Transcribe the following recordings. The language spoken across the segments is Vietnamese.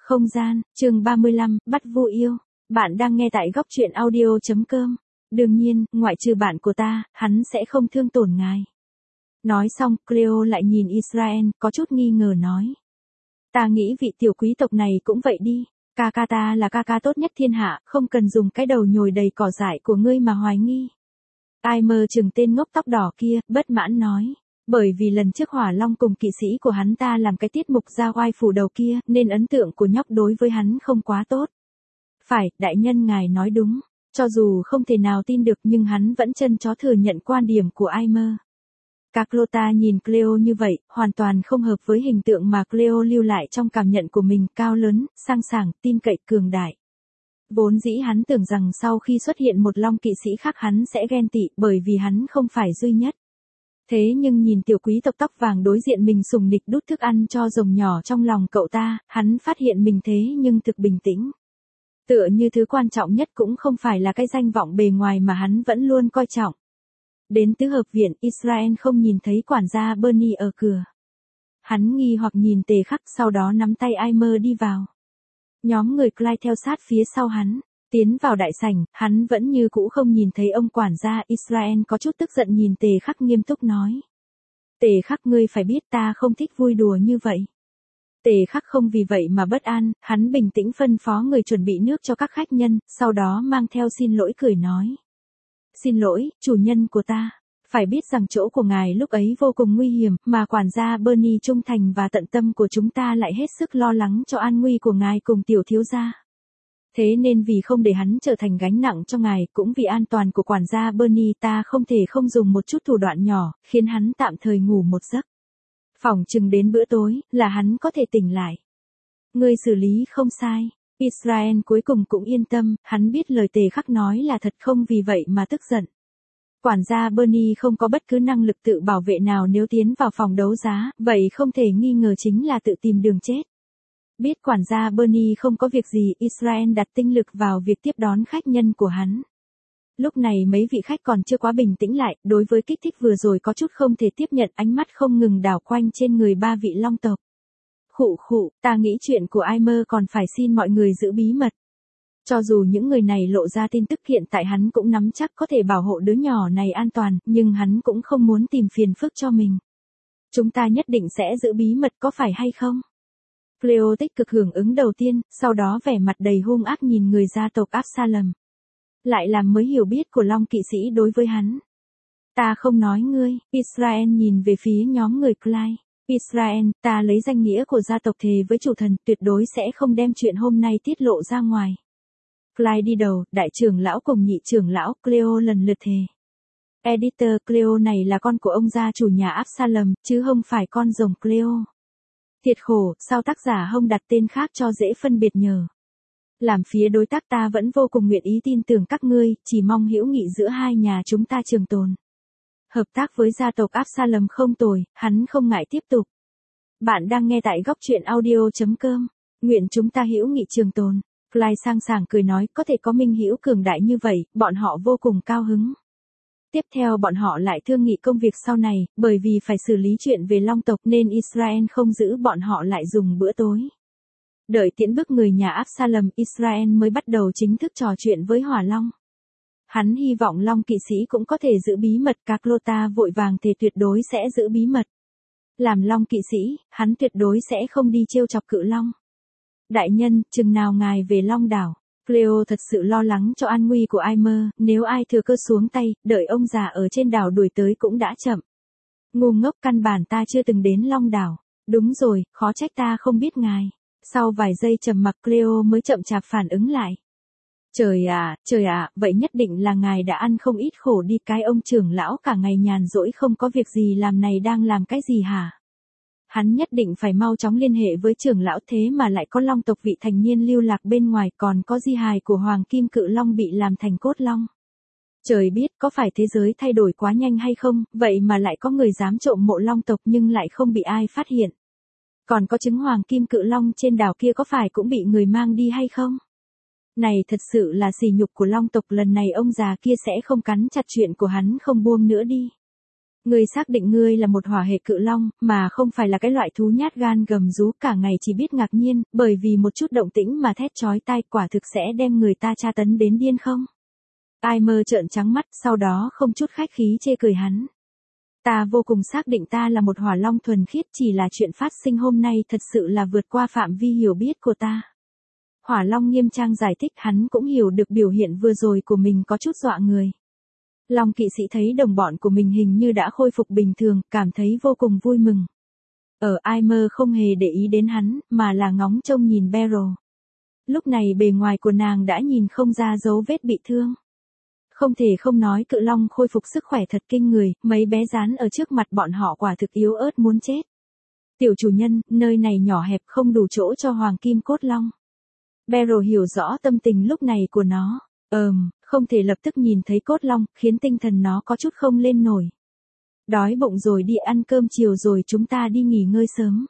Không gian, chương 35, bắt vui yêu. Bạn đang nghe tại góc truyện audio.com. Đương nhiên, ngoại trừ bạn của ta, hắn sẽ không thương tổn ngài. Nói xong, Cleo lại nhìn Israel, có chút nghi ngờ nói. Ta nghĩ vị tiểu quý tộc này cũng vậy đi. Ca ca ta là ca ca tốt nhất thiên hạ, không cần dùng cái đầu nhồi đầy cỏ dại của ngươi mà hoài nghi. Ai mơ chừng tên ngốc tóc đỏ kia, bất mãn nói. Bởi vì lần trước Hỏa Long cùng kỵ sĩ của hắn ta làm cái tiết mục ra oai phủ đầu kia, nên ấn tượng của nhóc đối với hắn không quá tốt. Phải, đại nhân ngài nói đúng. Cho dù không thể nào tin được nhưng hắn vẫn chân chó thừa nhận quan điểm của Aimer. Carlotta nhìn Cleo như vậy, hoàn toàn không hợp với hình tượng mà Cleo lưu lại trong cảm nhận của mình, cao lớn, sang sảng, tin cậy, cường đại. Vốn dĩ hắn tưởng rằng sau khi xuất hiện một Long kỵ sĩ khác hắn sẽ ghen tị bởi vì hắn không phải duy nhất. Thế nhưng nhìn tiểu quý tộc tóc vàng đối diện mình sùng nịch đút thức ăn cho rồng nhỏ trong lòng cậu ta, hắn phát hiện mình thế nhưng thực bình tĩnh. Tựa như thứ quan trọng nhất cũng không phải là cái danh vọng bề ngoài mà hắn vẫn luôn coi trọng. Đến tứ hợp viện, Israel không nhìn thấy quản gia Bernie ở cửa. Hắn nghi hoặc nhìn Tề Khắc, sau đó nắm tay Aimer đi vào. Nhóm người Clyde theo sát phía sau hắn. Tiến vào đại sảnh, hắn vẫn như cũ không nhìn thấy ông quản gia. Israel có chút tức giận nhìn Tề Khắc nghiêm túc nói. Tề Khắc, ngươi phải biết ta không thích vui đùa như vậy. Tề Khắc không vì vậy mà bất an, hắn bình tĩnh phân phó người chuẩn bị nước cho các khách nhân, sau đó mang theo xin lỗi cười nói. Xin lỗi, chủ nhân của ta. Phải biết rằng chỗ của ngài lúc ấy vô cùng nguy hiểm, mà quản gia Bernie trung thành và tận tâm của chúng ta lại hết sức lo lắng cho an nguy của ngài cùng tiểu thiếu gia. Thế nên vì không để hắn trở thành gánh nặng cho ngài, cũng vì an toàn của quản gia Bernie, ta không thể không dùng một chút thủ đoạn nhỏ, khiến hắn tạm thời ngủ một giấc. Phỏng chừng đến bữa tối, là hắn có thể tỉnh lại. Ngươi xử lý không sai. Israel cuối cùng cũng yên tâm, hắn biết lời Tề Khắc nói là thật, không vì vậy mà tức giận. Quản gia Bernie không có bất cứ năng lực tự bảo vệ nào nếu tiến vào phòng đấu giá, vậy không thể nghi ngờ chính là tự tìm đường chết. Biết quản gia Bernie không có việc gì, Israel đặt tinh lực vào việc tiếp đón khách nhân của hắn. Lúc này mấy vị khách còn chưa quá bình tĩnh lại, đối với kích thích vừa rồi có chút không thể tiếp nhận, ánh mắt không ngừng đảo quanh trên người ba vị long tộc. Khụ, ta nghĩ chuyện của Aimer còn phải xin mọi người giữ bí mật. Cho dù những người này lộ ra tin tức, hiện tại hắn cũng nắm chắc có thể bảo hộ đứa nhỏ này an toàn, nhưng hắn cũng không muốn tìm phiền phức cho mình. Chúng ta nhất định sẽ giữ bí mật, có phải hay không? Cleo tích cực hưởng ứng đầu tiên, sau đó vẻ mặt đầy hung ác nhìn người gia tộc Absalom. Lại làm mới hiểu biết của Long kỵ sĩ đối với hắn. Ta không nói ngươi. Israel nhìn về phía nhóm người Clyde. Israel, ta lấy danh nghĩa của gia tộc thề với chủ thần, tuyệt đối sẽ không đem chuyện hôm nay tiết lộ ra ngoài. Clyde đi đầu, đại trưởng lão cùng nhị trưởng lão, Cleo lần lượt thề. Editor, Cleo này là con của ông gia chủ nhà Absalom, chứ không phải con rồng Cleo. Thiệt khổ, sao tác giả không đặt tên khác cho dễ phân biệt nhờ. Làm phía đối tác ta vẫn vô cùng nguyện ý tin tưởng các ngươi, chỉ mong hữu nghị giữa hai nhà chúng ta trường tồn. Hợp tác với gia tộc Absalom không tồi, hắn không ngại tiếp tục. Bạn đang nghe tại góc truyện audio.com. Nguyện chúng ta hữu nghị trường tồn. Clyde sang sảng cười nói, có thể có minh hữu cường đại như vậy, bọn họ vô cùng cao hứng. Tiếp theo bọn họ lại thương nghị công việc sau này, bởi vì phải xử lý chuyện về Long tộc nên Israel không giữ bọn họ lại dùng bữa tối. Đợi tiễn bước người nhà Absalom, Israel mới bắt đầu chính thức trò chuyện với Hỏa Long. Hắn hy vọng Long kỵ sĩ cũng có thể giữ bí mật, Carlotta vội vàng thề tuyệt đối sẽ giữ bí mật. Làm Long kỵ sĩ, hắn tuyệt đối sẽ không đi trêu chọc cự Long. Đại nhân, chừng nào ngài về Long đảo? Cleo thật sự lo lắng cho an nguy của Aimer, nếu ai thừa cơ xuống tay, đợi ông già ở trên đảo đuổi tới cũng đã chậm. Ngu ngốc, căn bản ta chưa từng đến Long đảo. Đúng rồi, khó trách ta không biết ngài. Sau vài giây trầm mặc, Cleo mới chậm chạp phản ứng lại. Trời ạ, vậy nhất định là ngài đã ăn không ít khổ đi, cái ông trưởng lão cả ngày nhàn rỗi không có việc gì làm này đang làm cái gì hả? Hắn nhất định phải mau chóng liên hệ với trưởng lão, thế mà lại có Long tộc vị thành niên lưu lạc bên ngoài, còn có di hài của Hoàng Kim Cự Long bị làm thành cốt long. Trời biết có phải thế giới thay đổi quá nhanh hay không, vậy mà lại có người dám trộm mộ Long tộc nhưng lại không bị ai phát hiện. Còn có trứng Hoàng Kim Cự Long trên đảo kia có phải cũng bị người mang đi hay không? Này thật sự là sỉ nhục của Long tộc, lần này ông già kia sẽ không cắn chặt chuyện của hắn không buông nữa đi. Ngươi xác định ngươi là một hỏa hệ cự long, mà không phải là cái loại thú nhát gan gầm rú cả ngày chỉ biết ngạc nhiên, bởi vì một chút động tĩnh mà thét chói tai quả thực sẽ đem người ta tra tấn đến điên không? Aimer trợn trắng mắt, sau đó không chút khách khí chê cười hắn. Ta vô cùng xác định ta là một hỏa long thuần khiết, chỉ là chuyện phát sinh hôm nay thật sự là vượt qua phạm vi hiểu biết của ta. Hỏa long nghiêm trang giải thích, hắn cũng hiểu được biểu hiện vừa rồi của mình có chút dọa người. Long kỵ sĩ thấy đồng bọn của mình hình như đã khôi phục bình thường, cảm thấy vô cùng vui mừng. Aimer không hề để ý đến hắn, mà là ngóng trông nhìn Beryl. Lúc này bề ngoài của nàng đã nhìn không ra dấu vết bị thương. Không thể không nói cự long khôi phục sức khỏe thật kinh người, mấy bé rán ở trước mặt bọn họ quả thực yếu ớt muốn chết. Tiểu chủ nhân, nơi này nhỏ hẹp không đủ chỗ cho hoàng kim cốt long. Beryl hiểu rõ tâm tình lúc này của nó. Không thể lập tức nhìn thấy cốt long, khiến tinh thần nó có chút không lên nổi. Đói bụng rồi, đi ăn cơm chiều rồi chúng ta đi nghỉ ngơi sớm.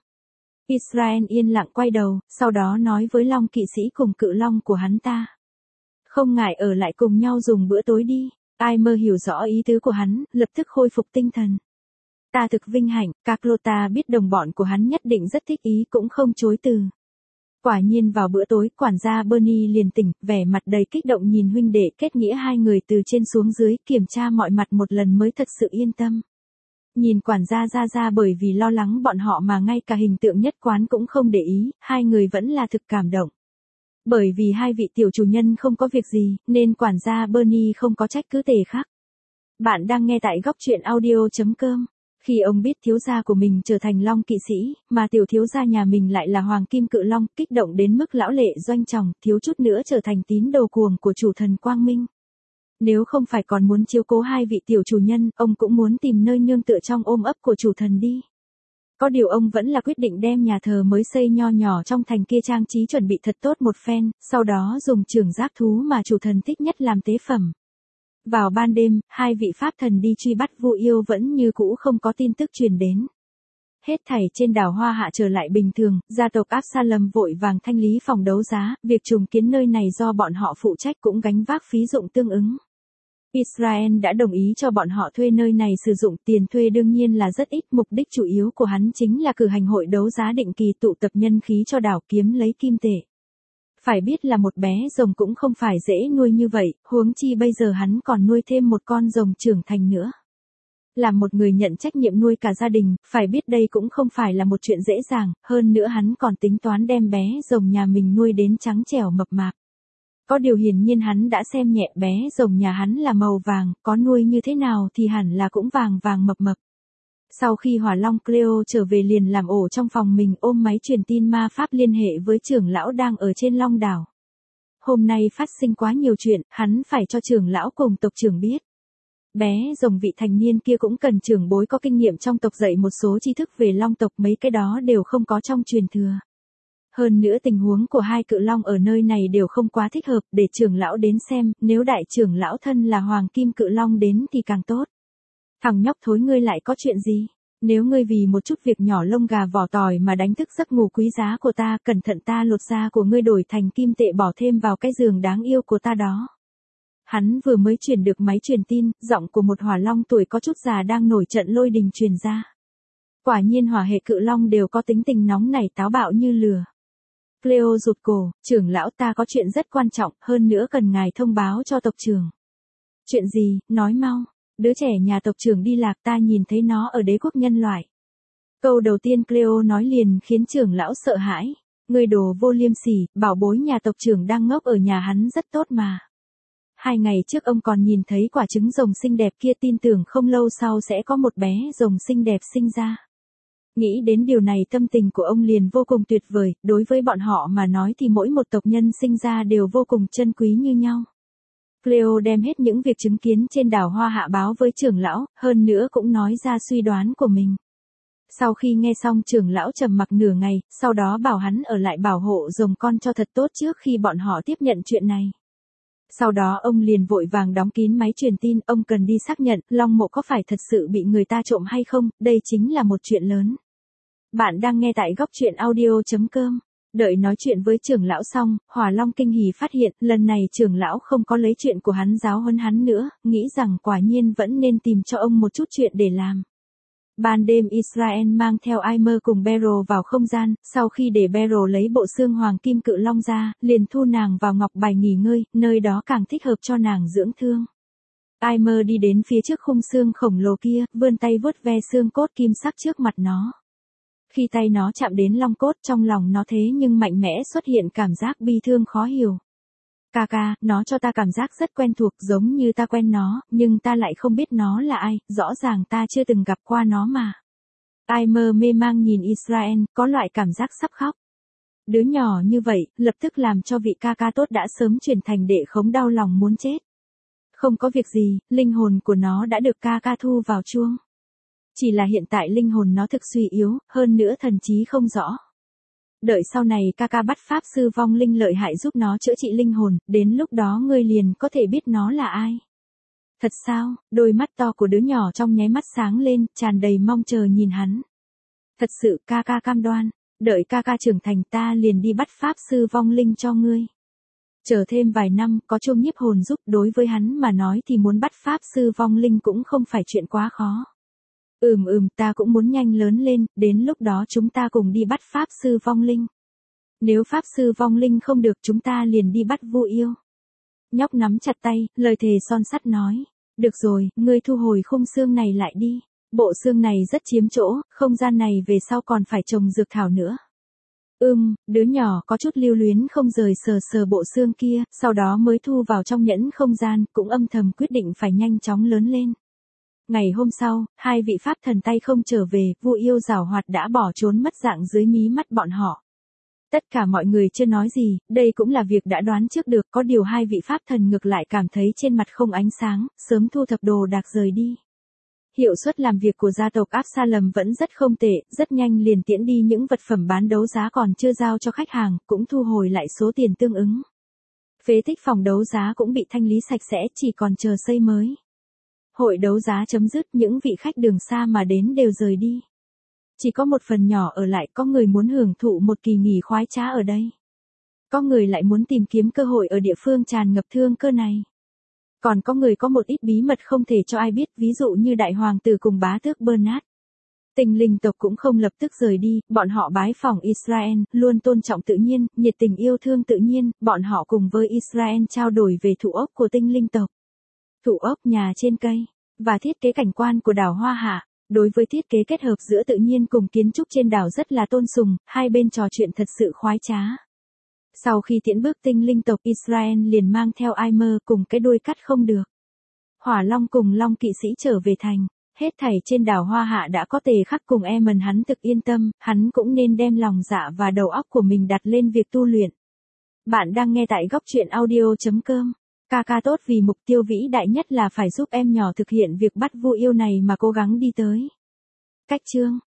Israel yên lặng quay đầu, sau đó nói với long kỵ sĩ cùng cự long của hắn ta. Không ngại ở lại cùng nhau dùng bữa tối đi. Aimer hiểu rõ ý tứ của hắn, lập tức khôi phục tinh thần. Ta thực vinh hạnh, Carlotta biết đồng bọn của hắn nhất định rất thích ý cũng không chối từ. Quả nhiên vào bữa tối, quản gia Bernie liền tỉnh, vẻ mặt đầy kích động nhìn huynh đệ kết nghĩa hai người từ trên xuống dưới, kiểm tra mọi mặt một lần mới thật sự yên tâm. Nhìn quản gia ra bởi vì lo lắng bọn họ mà ngay cả hình tượng nhất quán cũng không để ý, hai người vẫn là thực cảm động. Bởi vì hai vị tiểu chủ nhân không có việc gì, nên quản gia Bernie không có trách cứ tề khác. Bạn đang nghe tại góc truyện audio.com. Khi ông biết thiếu gia của mình trở thành long kỵ sĩ, mà tiểu thiếu gia nhà mình lại là hoàng kim cự long, kích động đến mức lão lệ doanh trọng, thiếu chút nữa trở thành tín đồ cuồng của chủ thần Quang Minh. Nếu không phải còn muốn chiếu cố hai vị tiểu chủ nhân, ông cũng muốn tìm nơi nương tựa trong ôm ấp của chủ thần đi. Có điều ông vẫn là quyết định đem nhà thờ mới xây nho nhỏ trong thành kia trang trí chuẩn bị thật tốt một phen, sau đó dùng trưởng giáp thú mà chủ thần thích nhất làm tế phẩm. Vào ban đêm, hai vị pháp thần đi truy bắt Vu Yêu vẫn như cũ không có tin tức truyền đến. Hết thảy trên đảo Hoa Hạ trở lại bình thường, gia tộc Absalom vội vàng thanh lý phòng đấu giá, việc trùng kiến nơi này do bọn họ phụ trách cũng gánh vác phí dụng tương ứng. Israel đã đồng ý cho bọn họ thuê nơi này sử dụng, tiền thuê đương nhiên là rất ít, mục đích chủ yếu của hắn chính là cử hành hội đấu giá định kỳ tụ tập nhân khí cho đảo kiếm lấy kim tệ. Phải biết là một bé rồng cũng không phải dễ nuôi như vậy, huống chi bây giờ hắn còn nuôi thêm một con rồng trưởng thành nữa. Làm một người nhận trách nhiệm nuôi cả gia đình, phải biết đây cũng không phải là một chuyện dễ dàng, hơn nữa hắn còn tính toán đem bé rồng nhà mình nuôi đến trắng trẻo mập mạp. Có điều hiển nhiên hắn đã xem nhẹ bé rồng nhà hắn là màu vàng, có nuôi như thế nào thì hẳn là cũng vàng vàng mập mập. Sau khi hỏa long Cleo trở về liền làm ổ trong phòng mình, ôm máy truyền tin ma pháp liên hệ với trưởng lão đang ở trên Long đảo. Hôm nay phát sinh quá nhiều chuyện, hắn phải cho trưởng lão cùng tộc trưởng biết. Bé rồng vị thành niên kia cũng cần trưởng bối có kinh nghiệm trong tộc dạy một số tri thức về long tộc, mấy cái đó đều không có trong truyền thừa. Hơn nữa tình huống của hai cự long ở nơi này đều không quá thích hợp, để trưởng lão đến xem, nếu đại trưởng lão thân là hoàng kim cự long đến thì càng tốt. Thằng nhóc thối, ngươi lại có chuyện gì? Nếu ngươi vì một chút việc nhỏ lông gà vỏ tỏi mà đánh thức giấc ngủ quý giá của ta, cẩn thận ta lột da của ngươi đổi thành kim tệ bỏ thêm vào cái giường đáng yêu của ta đó. Hắn vừa mới chuyển được máy truyền tin, giọng của một hỏa long tuổi có chút già đang nổi trận lôi đình truyền ra. Quả nhiên hỏa hệ cự long đều có tính tình nóng nảy táo bạo như lửa. Cleo rụt cổ, trưởng lão, ta có chuyện rất quan trọng, hơn nữa cần ngài thông báo cho tộc trưởng. Chuyện gì, nói mau. Đứa trẻ nhà tộc trưởng đi lạc, ta nhìn thấy nó ở đế quốc nhân loại. Câu đầu tiên Cleo nói liền khiến trưởng lão sợ hãi. Ngươi đồ vô liêm sỉ, bảo bối nhà tộc trưởng đang ngốc ở nhà hắn rất tốt mà. 2 ngày trước ông còn nhìn thấy quả trứng rồng xinh đẹp kia, tin tưởng không lâu sau sẽ có một bé rồng xinh đẹp sinh ra. Nghĩ đến điều này tâm tình của ông liền vô cùng tuyệt vời, đối với bọn họ mà nói thì mỗi một tộc nhân sinh ra đều vô cùng chân quý như nhau. Cleo đem hết những việc chứng kiến trên đảo Hoa Hạ báo với trưởng lão, hơn nữa cũng nói ra suy đoán của mình. Sau khi nghe xong, trưởng lão trầm mặc nửa ngày, sau đó bảo hắn ở lại bảo hộ rồng con cho thật tốt trước khi bọn họ tiếp nhận chuyện này. Sau đó ông liền vội vàng đóng kín máy truyền tin, ông cần đi xác nhận long mộ có phải thật sự bị người ta trộm hay không, đây chính là một chuyện lớn. Bạn đang nghe tại góc truyện audio.com. Đợi nói chuyện với trưởng lão xong, Hỏa Long kinh hỉ phát hiện, lần này trưởng lão không có lấy chuyện của hắn giáo huấn hắn nữa, nghĩ rằng quả nhiên vẫn nên tìm cho ông một chút chuyện để làm. Ban đêm Israel mang theo Aimer cùng Beryl vào không gian, sau khi để Beryl lấy bộ xương hoàng kim cự long ra, liền thu nàng vào ngọc bài nghỉ ngơi, nơi đó càng thích hợp cho nàng dưỡng thương. Aimer đi đến phía trước khung xương khổng lồ kia, vươn tay vuốt ve xương cốt kim sắc trước mặt nó. Khi tay nó chạm đến long cốt, trong lòng nó thế nhưng mạnh mẽ xuất hiện cảm giác bi thương khó hiểu. Kaka, nó cho ta cảm giác rất quen thuộc, giống như ta quen nó, nhưng ta lại không biết nó là ai, rõ ràng ta chưa từng gặp qua nó mà. Aimer mê mang nhìn Israel, có loại cảm giác sắp khóc. Đứa nhỏ như vậy, lập tức làm cho vị Kaka tốt đã sớm chuyển thành đệ khống đau lòng muốn chết. Không có việc gì, linh hồn của nó đã được Kaka thu vào chuông. Chỉ là hiện tại linh hồn nó thực suy yếu, hơn nữa thần trí không rõ. Đợi sau này Kaka bắt pháp sư vong linh lợi hại giúp nó chữa trị linh hồn, đến lúc đó ngươi liền có thể biết nó là ai. Thật sao? Đôi mắt to của đứa nhỏ trong nháy mắt sáng lên, tràn đầy mong chờ nhìn hắn. Thật sự Kaka cam đoan, đợi Kaka trưởng thành ta liền đi bắt pháp sư vong linh cho ngươi. Chờ thêm vài năm, có chuông nhiếp hồn giúp, đối với hắn mà nói thì muốn bắt pháp sư vong linh cũng không phải chuyện quá khó. Ta cũng muốn nhanh lớn lên, đến lúc đó chúng ta cùng đi bắt pháp sư vong linh. Nếu pháp sư vong linh không được chúng ta liền đi bắt Vu Yêu. Nhóc nắm chặt tay, lời thề son sắt nói. Được rồi, ngươi thu hồi khung xương này lại đi. Bộ xương này rất chiếm chỗ, không gian này về sau còn phải trồng dược thảo nữa. Đứa nhỏ có chút lưu luyến không rời sờ bộ xương kia, sau đó mới thu vào trong nhẫn không gian, cũng âm thầm quyết định phải nhanh chóng lớn lên. Ngày hôm sau, hai vị pháp thần tay không trở về, Vu Yêu giảo hoạt đã bỏ trốn mất dạng dưới mí mắt bọn họ. Tất cả mọi người chưa nói gì, đây cũng là việc đã đoán trước được, có điều hai vị pháp thần ngược lại cảm thấy trên mặt không ánh sáng, sớm thu thập đồ đạc rời đi. Hiệu suất làm việc của gia tộc Absalom vẫn rất không tệ, rất nhanh liền tiễn đi những vật phẩm bán đấu giá còn chưa giao cho khách hàng, cũng thu hồi lại số tiền tương ứng. Phế tích phòng đấu giá cũng bị thanh lý sạch sẽ, chỉ còn chờ xây mới. Hội đấu giá chấm dứt, những vị khách đường xa mà đến đều rời đi. Chỉ có một phần nhỏ ở lại, có người muốn hưởng thụ một kỳ nghỉ khoái trá ở đây. Có người lại muốn tìm kiếm cơ hội ở địa phương tràn ngập thương cơ này. Còn có người có một ít bí mật không thể cho ai biết, ví dụ như đại hoàng tử cùng bá tước Bernard. Tinh linh tộc cũng không lập tức rời đi, bọn họ bái phỏng Israel, luôn tôn trọng tự nhiên, nhiệt tình yêu thương tự nhiên, bọn họ cùng với Israel trao đổi về thủ ốc của tinh linh tộc. Thủ ốc nhà trên cây, và thiết kế cảnh quan của đảo Hoa Hạ. Đối với thiết kế kết hợp giữa tự nhiên cùng kiến trúc trên đảo rất là tôn sùng, hai bên trò chuyện thật sự khoái trá. Sau khi tiễn bước tinh linh tộc, Israel liền mang theo Aimer cùng cái đuôi cắt không được. Hỏa Long cùng Long kỵ sĩ trở về thành. Hết thảy trên đảo Hoa Hạ đã có Tề Khắc cùng Eamon, hắn thực yên tâm, hắn cũng nên đem lòng dạ và đầu óc của mình đặt lên việc tu luyện. Bạn đang nghe tại góc truyện audio.com. Kaka tốt vì mục tiêu vĩ đại nhất là phải giúp em nhỏ thực hiện việc bắt Vu Yêu này mà cố gắng đi tới. Cách chương